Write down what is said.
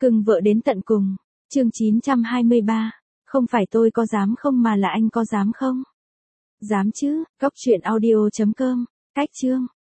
Cưng vợ đến tận cùng. Chương 923. Không phải tôi có dám không mà là anh có dám không? Dám chứ. Cóc truyện audio.com. Cách chương.